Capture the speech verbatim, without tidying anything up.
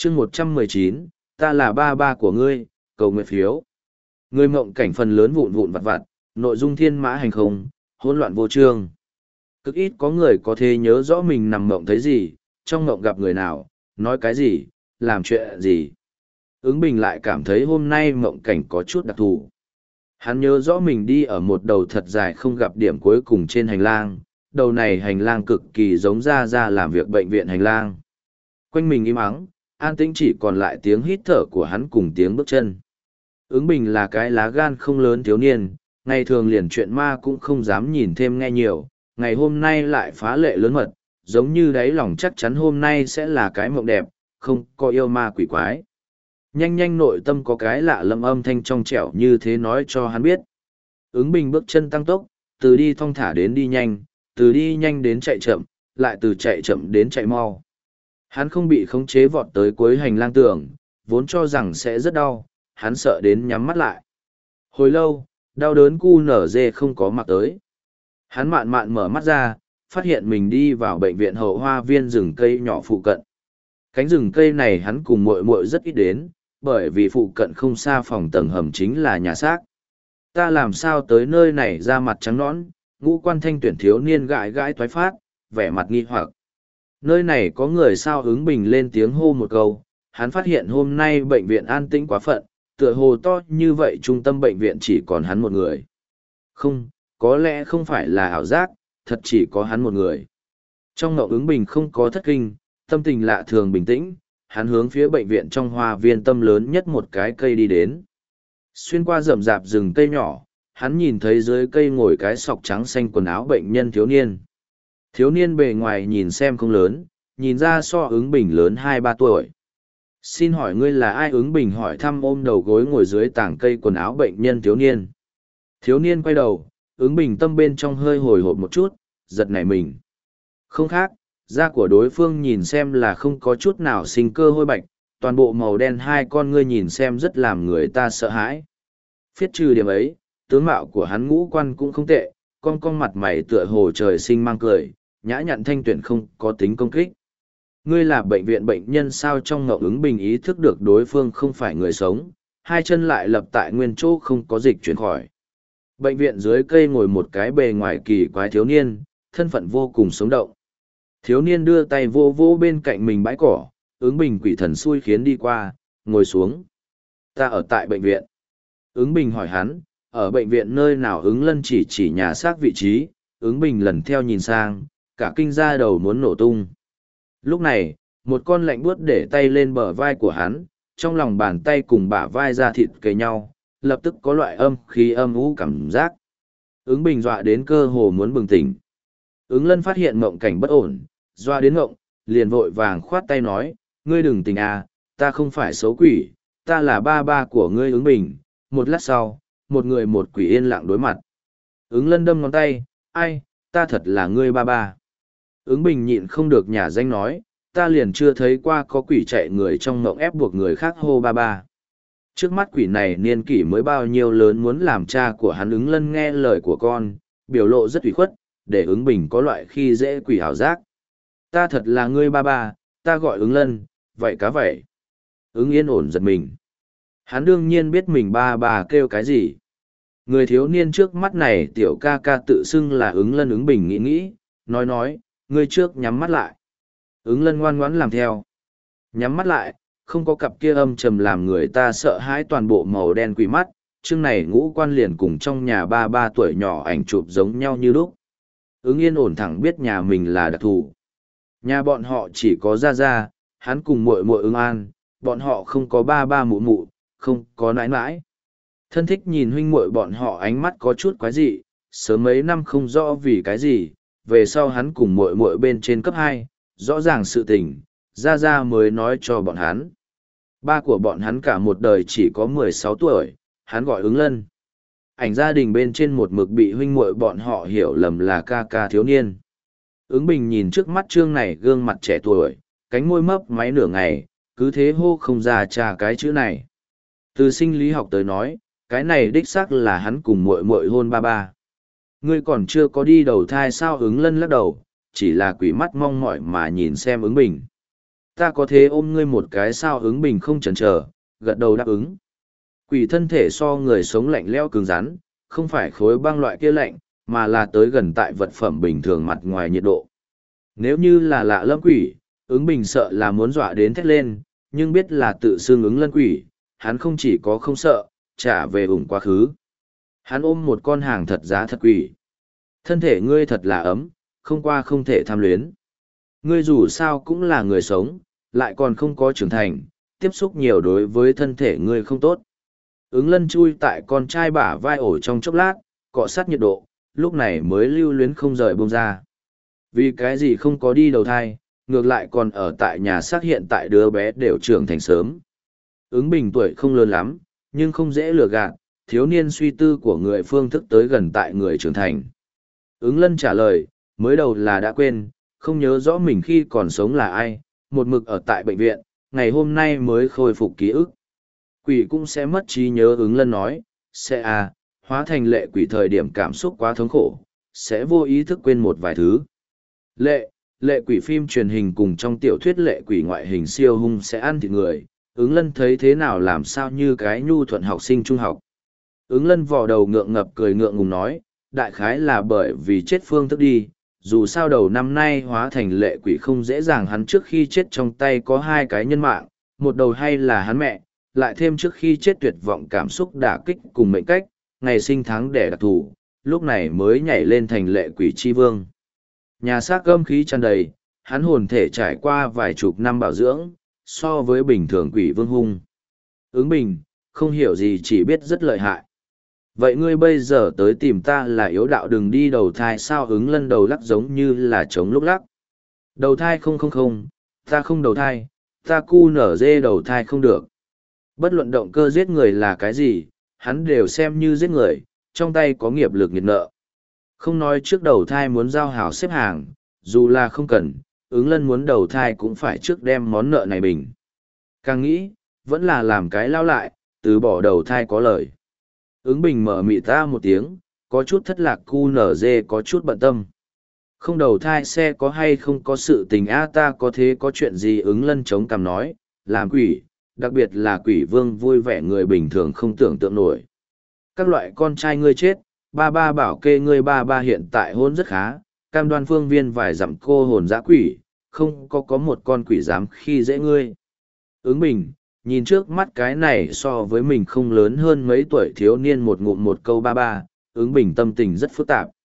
chương một trăm mười chín, ta là ba ba của ngươi, cầu nguyện phiếu. Người mộng cảnh phần lớn vụn vụn vặt vặt, nội dung thiên mã hành không, hỗn loạn vô chương. Cực ít có người có thể nhớ rõ mình nằm mộng thấy gì, trong mộng gặp người nào, nói cái gì, làm chuyện gì. Ứng Bình lại cảm thấy hôm nay mộng cảnh có chút đặc thù. Hắn nhớ rõ mình đi ở một đầu thật dài không gặp điểm cuối cùng trên hành lang, đầu này hành lang cực kỳ giống ra ra làm việc bệnh viện hành lang. Quanh mình im ắng, an tĩnh chỉ còn lại tiếng hít thở của hắn cùng tiếng bước chân. Ứng Bình là cái lá gan không lớn thiếu niên, ngày thường liền chuyện ma cũng không dám nhìn thêm nghe nhiều, ngày hôm nay lại phá lệ lớn mật, giống như đáy lòng chắc chắn hôm nay sẽ là cái mộng đẹp, không có yêu ma quỷ quái. Nhanh nhanh nội tâm có cái lạ lâm âm thanh trong trẻo như thế nói cho hắn biết. Ứng Bình bước chân tăng tốc, từ đi thong thả đến đi nhanh, từ đi nhanh đến chạy chậm, lại từ chạy chậm đến chạy mau. Hắn không bị khống chế vọt tới cuối hành lang tường, vốn cho rằng sẽ rất đau, hắn sợ đến nhắm mắt lại. Hồi lâu, đau đớn cu nở dê không có mặt tới. Hắn mạn mạn mở mắt ra, phát hiện mình đi vào bệnh viện hậu hoa viên rừng cây nhỏ phụ cận. Cánh rừng cây này hắn cùng muội muội rất ít đến, bởi vì phụ cận không xa phòng tầng hầm chính là nhà xác. Ta làm sao tới nơi này ra mặt trắng nõn, ngũ quan thanh tuyển thiếu niên gãi gãi toái phát, vẻ mặt nghi hoặc. Nơi này có người sao? Ứng Bình lên tiếng hô một câu, hắn phát hiện hôm nay bệnh viện an tĩnh quá phận, tựa hồ to như vậy trung tâm bệnh viện chỉ còn hắn một người. Không, có lẽ không phải là ảo giác, thật chỉ có hắn một người. Trong ngậu Ứng Bình không có thất kinh, tâm tình lạ thường bình tĩnh, hắn hướng phía bệnh viện trong hoa viên tâm lớn nhất một cái cây đi đến. Xuyên qua rậm rạp rừng cây nhỏ, hắn nhìn thấy dưới cây ngồi cái sọc trắng xanh quần áo bệnh nhân thiếu niên. Thiếu niên bề ngoài nhìn xem không lớn, nhìn ra so Ứng Bình lớn hai ba tuổi. Xin hỏi ngươi là ai? Ứng Bình hỏi thăm ôm đầu gối ngồi dưới tảng cây quần áo bệnh nhân thiếu niên. Thiếu niên quay đầu, Ứng Bình tâm bên trong hơi hồi hộp một chút, giật nảy mình. Không khác, da của đối phương nhìn xem là không có chút nào sinh cơ hôi bạch, toàn bộ màu đen hai con ngươi nhìn xem rất làm người ta sợ hãi. Phiết trừ điểm ấy, tướng mạo của hắn ngũ quan cũng không tệ, con con mặt mày tựa hồ trời sinh mang cười, nhã nhặn thanh tuyển không có tính công kích. Ngươi là bệnh viện bệnh nhân sao? Trong ngậu Ứng Bình ý thức được đối phương không phải người sống, hai chân lại lập tại nguyên chỗ không có dịch chuyển khỏi. Bệnh viện dưới cây ngồi một cái bề ngoài kỳ quái thiếu niên, thân phận vô cùng sống động. Thiếu niên đưa tay vô vô bên cạnh mình bãi cỏ, Ứng Bình quỷ thần xui khiến đi qua, ngồi xuống. Ta ở tại bệnh viện. Ứng Bình hỏi hắn, ở bệnh viện nơi nào? Ứng Lân chỉ chỉ nhà xác vị trí, Ứng Bình lần theo nhìn sang, cả kinh ra đầu muốn nổ tung. Lúc này, một con lạnh buốt để tay lên bờ vai của hắn, trong lòng bàn tay cùng bả vai ra thịt kề nhau, lập tức có loại âm khí âm u cảm giác. Ứng Bình dọa đến cơ hồ muốn bừng tỉnh. Ứng Lân phát hiện mộng cảnh bất ổn, dọa đến mộng, liền vội vàng khoát tay nói, ngươi đừng tỉnh à, ta không phải xấu quỷ, ta là ba ba của ngươi. Ứng Bình. Một lát sau, một người một quỷ yên lặng đối mặt. Ứng Lân đâm ngón tay, ai, ta thật là ngươi ba ba. Ứng Bình nhịn không được nhả danh nói, ta liền chưa thấy qua có quỷ chạy người trong mộng ép buộc người khác hô ba ba. Trước mắt quỷ này niên kỷ mới bao nhiêu lớn muốn làm cha của hắn. Ứng Lân nghe lời của con, biểu lộ rất ủy khuất, để Ứng Bình có loại khi dễ quỷ hảo giác. Ta thật là ngươi ba ba, ta gọi Ứng Lân, vậy cá vậy. Ứng Yên ổn giật mình. Hắn đương nhiên biết mình ba ba kêu cái gì. Người thiếu niên trước mắt này tiểu ca ca tự xưng là Ứng Lân. Ứng Bình nghĩ nghĩ, nói nói, ngươi trước nhắm mắt lại. Ứng Lân ngoan ngoãn làm theo. Nhắm mắt lại, không có cặp kia âm trầm làm người ta sợ hãi toàn bộ màu đen quỷ mắt, chương này ngũ quan liền cùng trong nhà ba ba tuổi nhỏ ảnh chụp giống nhau như lúc. Ứng Yên ổn thẳng biết nhà mình là đặc thù. Nhà bọn họ chỉ có gia gia, hắn cùng muội muội Ứng An, bọn họ không có ba ba mụ mụ, không có nãi nãi. Thân thích nhìn huynh muội bọn họ ánh mắt có chút quái dị, sớm mấy năm không rõ vì cái gì, về sau hắn cùng muội muội bên trên cấp hai, rõ ràng sự tình, gia gia mới nói cho bọn hắn. Ba của bọn hắn cả một đời chỉ có mười sáu tuổi, hắn gọi Ứng Lân. Ảnh gia đình bên trên một mực bị huynh muội bọn họ hiểu lầm là ca ca thiếu niên. Ứng Bình nhìn trước mắt trương này gương mặt trẻ tuổi, cánh môi mấp máy nửa ngày, cứ thế hô không ra cha cái chữ này. Từ sinh lý học tới nói, cái này đích xác là hắn cùng muội muội hôn ba ba. Ngươi còn chưa có đi đầu thai sao? Ứng Lân lắc đầu, chỉ là quỷ mắt mong mỏi mà nhìn xem Ứng Bình. Ta có thể ôm ngươi một cái sao? Ứng bình không chần chờ, gật đầu đáp ứng. Quỷ thân thể so người sống lạnh lẽo cứng rắn, không phải khối băng loại kia lạnh, mà là tới gần tại vật phẩm bình thường mặt ngoài nhiệt độ. Nếu như là lạ lâm quỷ, ứng bình sợ là muốn dọa đến thét lên, nhưng biết là tự xưng ứng lân quỷ, hắn không chỉ có không sợ, trả về ủng quá khứ. Hắn ôm một con hàng thật giá thật quỷ. Thân thể ngươi thật là ấm, không qua không thể tham luyến. Ngươi dù sao cũng là người sống, lại còn không có trưởng thành, tiếp xúc nhiều đối với thân thể ngươi không tốt. Ứng lân chui tại con trai bả vai ổ trong chốc lát, cọ sát nhiệt độ, lúc này mới lưu luyến không rời bông ra. Vì cái gì không có đi đầu thai, ngược lại còn ở tại nhà xác hiện tại đứa bé đều trưởng thành sớm. Ứng bình tuổi không lớn lắm, nhưng không dễ lừa gạt, thiếu niên suy tư của người phương thức tới gần tại người trưởng thành. Ứng lân trả lời, mới đầu là đã quên, không nhớ rõ mình khi còn sống là ai, một mực ở tại bệnh viện, ngày hôm nay mới khôi phục ký ức. Quỷ cũng sẽ mất trí nhớ. Ứng lân nói, sẽ à, hóa thành lệ quỷ thời điểm cảm xúc quá thống khổ, sẽ vô ý thức quên một vài thứ. Lệ, lệ quỷ phim truyền hình cùng trong tiểu thuyết lệ quỷ ngoại hình siêu hung sẽ ăn thịt người, ứng lân thấy thế nào làm sao như cái nhu thuận học sinh trung học. Ứng lân vò đầu ngượng ngập cười ngượng ngùng nói, đại khái là bởi vì chết phương thức đi, dù sao đầu năm nay hóa thành lệ quỷ không dễ dàng, hắn trước khi chết trong tay có hai cái nhân mạng, một đầu hay là hắn mẹ, lại thêm trước khi chết tuyệt vọng cảm xúc đả kích cùng mệnh cách, ngày sinh tháng đẻ đặc thù, lúc này mới nhảy lên thành lệ quỷ chi vương. Nhà xác gâm khí tràn đầy, hắn hồn thể trải qua vài chục năm bảo dưỡng, so với bình thường quỷ vương hung. Ứng bình, không hiểu gì chỉ biết rất lợi hại. Vậy ngươi bây giờ tới tìm ta là yếu đạo đừng đi đầu thai sao? Ứng lân đầu lắc giống như là trống lúc lắc. Đầu thai không không không, ta không đầu thai, ta cu nở dê đầu thai không được. Bất luận động cơ giết người là cái gì, hắn đều xem như giết người, trong tay có nghiệp lực nghiệt nợ. Không nói trước đầu thai muốn giao hảo xếp hàng, dù là không cần, ứng lân muốn đầu thai cũng phải trước đem món nợ này bình. Càng nghĩ, vẫn là làm cái lao lại, từ bỏ đầu thai có lời. Ứng bình mở mị ta một tiếng, có chút thất lạc, cu nở dê có chút bận tâm. Không đầu thai xe có hay không có sự tình a ta có thế có chuyện gì? Ứng lân chống cằm nói, làm quỷ, đặc biệt là quỷ vương vui vẻ người bình thường không tưởng tượng nổi. Các loại con trai ngươi chết, ba ba bảo kê ngươi, ba ba hiện tại hôn rất khá, cam đoan phương viên vài dặm cô hồn dã quỷ, không có có một con quỷ dám khi dễ ngươi. Ứng bình, nhìn trước mắt cái này so với mình không lớn hơn mấy tuổi thiếu niên một ngụm một câu ba ba, ứng bình tâm tình rất phức tạp.